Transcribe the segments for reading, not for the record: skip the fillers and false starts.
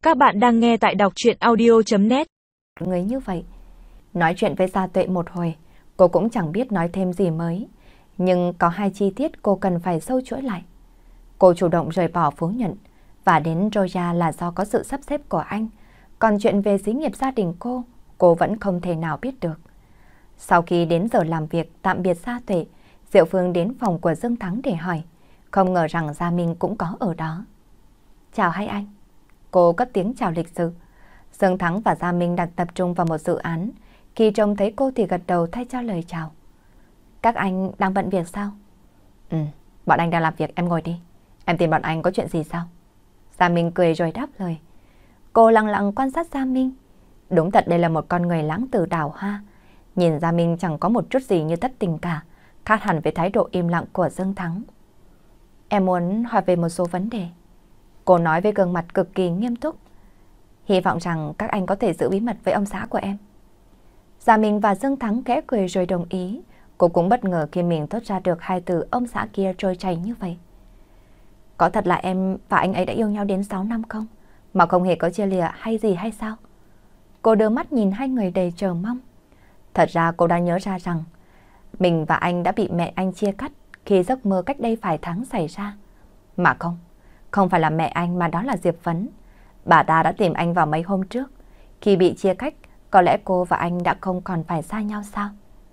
Các bạn đang nghe tại đọc truyện audio.net. Người như vậy, nói chuyện với Gia Tuệ một hồi, cô cũng chẳng biết nói thêm gì mới. Nhưng có hai chi tiết cô cần phải sâu chuỗi lại. Cô chủ động rời bỏ Phú Nhuận và đến Roya là do có sự sắp xếp của anh. Còn chuyện về xí nghiệp gia đình cô vẫn không thể nào biết được. Sau khi đến giờ làm việc tạm biệt Gia Tuệ, Diệu Phương đến phòng của Dương Thắng để hỏi. Không ngờ rằng Gia Minh cũng có ở đó. Chào hai anh. Cô cất tiếng chào lịch sự. Dương Thắng và Gia Minh đang tập trung vào một dự án. Khi trông thấy cô thì gật đầu thay cho lời chào. Các anh đang bận việc sao? Bọn anh đang làm việc, em ngồi đi. Em tìm bọn anh có chuyện gì sao? Gia Minh cười rồi đáp lời. Cô lặng lặng quan sát Gia Minh. Đúng thật đây là một con người lãng tử đào hoa. Nhìn Gia Minh chẳng có một chút gì như tất tình cả, khác hẳn với thái độ im lặng của Dương Thắng. Em muốn hỏi về một số vấn đề. Cô nói với gương mặt cực kỳ nghiêm túc. Hy vọng rằng các anh có thể giữ bí mật với ông xã của em. Gia Minh và Dương Thắng khẽ cười rồi đồng ý. Cô cũng bất ngờ khi mình thốt ra được hai từ ông xã kia trôi chảy như vậy. Có thật là em và anh ấy đã yêu nhau đến 6 năm không? Mà không hề có chia lìa hay gì hay sao? Cô đưa mắt nhìn hai người đầy chờ mong. Thật ra cô đã nhớ ra rằng mình và anh đã bị mẹ anh chia cắt khi giấc mơ cách đây vài tháng xảy ra. Mà không phải là mẹ anh mà đó là Diệp Phấn. Bà ta đã tìm anh vào mấy hôm trước. Khi bị chia cách, có lẽ cô và anh đã không còn phải xa nhau sao?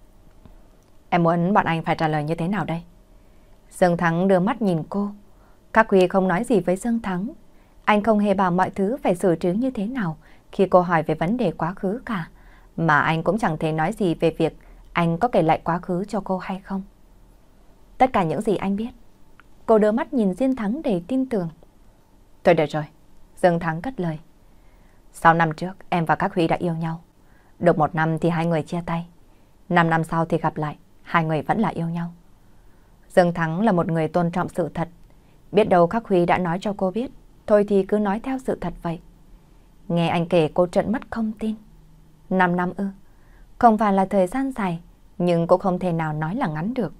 Em muốn bọn anh phải trả lời như thế nào đây? Dương Thắng đưa mắt nhìn cô. Các Huy không nói gì với Dương Thắng. Anh không hề bảo mọi thứ phải xử trí như thế nào khi cô hỏi về vấn đề quá khứ cả. Mà anh cũng chẳng thể nói gì về việc anh có kể lại quá khứ cho cô hay không. Tất cả những gì anh biết. Cô đưa mắt nhìn Dương Thắng để tin tưởng. Thôi được rồi. Dương Thắng cất lời. 6 năm trước em và các Huy đã yêu nhau. Được 1 năm thì hai người chia tay. 5 năm sau thì gặp lại. Hai người vẫn là yêu nhau. Dương Thắng là một người tôn trọng sự thật. Biết đâu các Huy đã nói cho cô biết. Thôi thì cứ nói theo sự thật vậy. Nghe anh kể cô trợn mắt không tin. 5 năm ư? Không phải là thời gian dài, nhưng cũng không thể nào nói là ngắn được.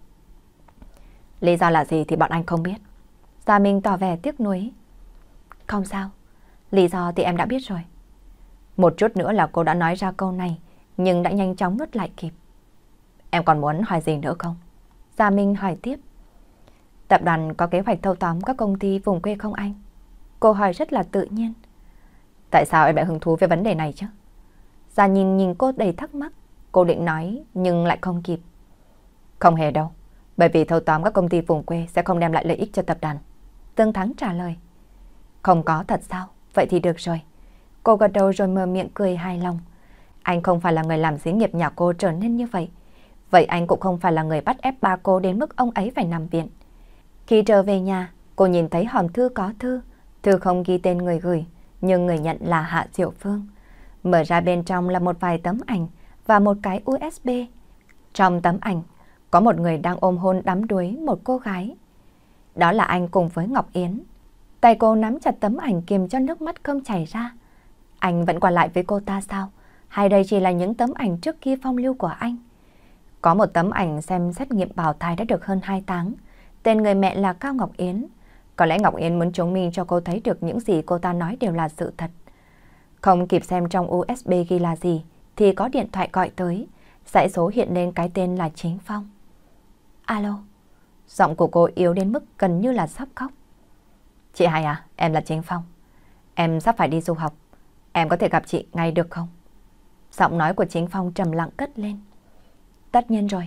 Lý do là gì thì bọn anh không biết. Gia Minh tỏ vẻ tiếc nuối. Không sao, lý do thì em đã biết rồi. Một chút nữa là cô đã nói ra câu này, nhưng đã nhanh chóng nuốt lại kịp. Em còn muốn hỏi gì nữa không? Gia Minh hỏi tiếp. Tập đoàn có kế hoạch thâu tóm các công ty vùng quê không anh? Cô hỏi rất là tự nhiên. Tại sao em lại hứng thú với vấn đề này chứ? Gia nhìn cô đầy thắc mắc. Cô định nói nhưng lại không kịp. Không hề đâu. Bởi vì thâu tóm các công ty vùng quê sẽ không đem lại lợi ích cho tập đoàn. Dương Thắng trả lời. Không có thật sao? Vậy thì được rồi. Cô gật đầu rồi mở miệng cười hài lòng. Anh không phải là người làm xí nghiệp nhà cô trở nên như vậy. Vậy anh cũng không phải là người bắt ép ba cô đến mức ông ấy phải nằm viện. Khi trở về nhà, cô nhìn thấy hòm thư có thư. Thư không ghi tên người gửi, nhưng người nhận là Hạ Diệu Phương. Mở ra bên trong là một vài tấm ảnh và một cái USB. Trong tấm ảnh, có một người đang ôm hôn đắm đuối một cô gái. Đó là anh cùng với Ngọc Yến. Tay cô nắm chặt tấm ảnh kìm cho nước mắt không chảy ra. Anh vẫn qua lại với cô ta sao? Hay đây chỉ là những tấm ảnh trước kia phong lưu của anh? Có một tấm ảnh xem xét nghiệm bào thai đã được hơn 2 tháng. Tên người mẹ là Cao Ngọc Yến. Có lẽ Ngọc Yến muốn chứng minh cho cô thấy được những gì cô ta nói đều là sự thật. Không kịp xem trong USB ghi là gì, thì có điện thoại gọi tới. Dãy số hiện lên cái tên là Chính Phong. Alo. Giọng của cô yếu đến mức gần như là sắp khóc. Chị Hai à, em là Chính Phong. Em sắp phải đi du học. Em có thể gặp chị ngay được không? Giọng nói của Chính Phong trầm lặng cất lên. Tất nhiên rồi.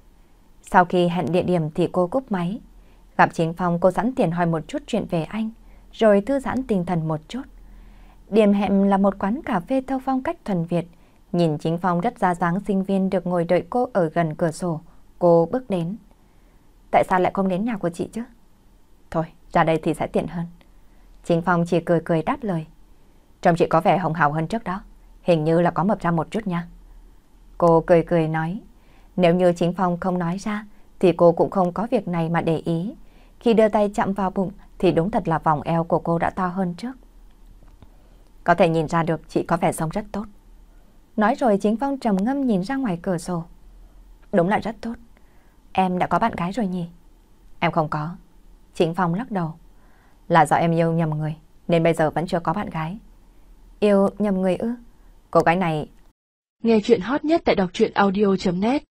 Sau khi hẹn địa điểm thì cô cúp máy. Gặp Chính Phong cô sẵn tiền hỏi một chút chuyện về anh, rồi thư giãn tinh thần một chút. Điểm hẹn là một quán cà phê theo phong cách thuần Việt. Nhìn Chính Phong rất ra dáng sinh viên được ngồi đợi cô ở gần cửa sổ. Cô bước đến. Tại sao lại không đến nhà của chị chứ? Thôi, ra đây thì sẽ tiện hơn. Chính Phong chỉ cười cười đáp lời. Trông chị có vẻ hồng hào hơn trước đó. Hình như là có mập ra một chút nha. Cô cười cười nói. Nếu như Chính Phong không nói ra thì cô cũng không có việc này mà để ý. Khi đưa tay chạm vào bụng thì đúng thật là vòng eo của cô đã to hơn trước. Có thể nhìn ra được chị có vẻ sống rất tốt. Nói rồi Chính Phong trầm ngâm nhìn ra ngoài cửa sổ. Đúng là rất tốt. Em đã có bạn gái rồi nhỉ? Em không có. Chính Phong lắc đầu. Là do em yêu nhầm người nên bây giờ vẫn chưa có bạn gái. Yêu nhầm người ư? Cô gái này... Nghe chuyện hot nhất tại đọc truyện audio.net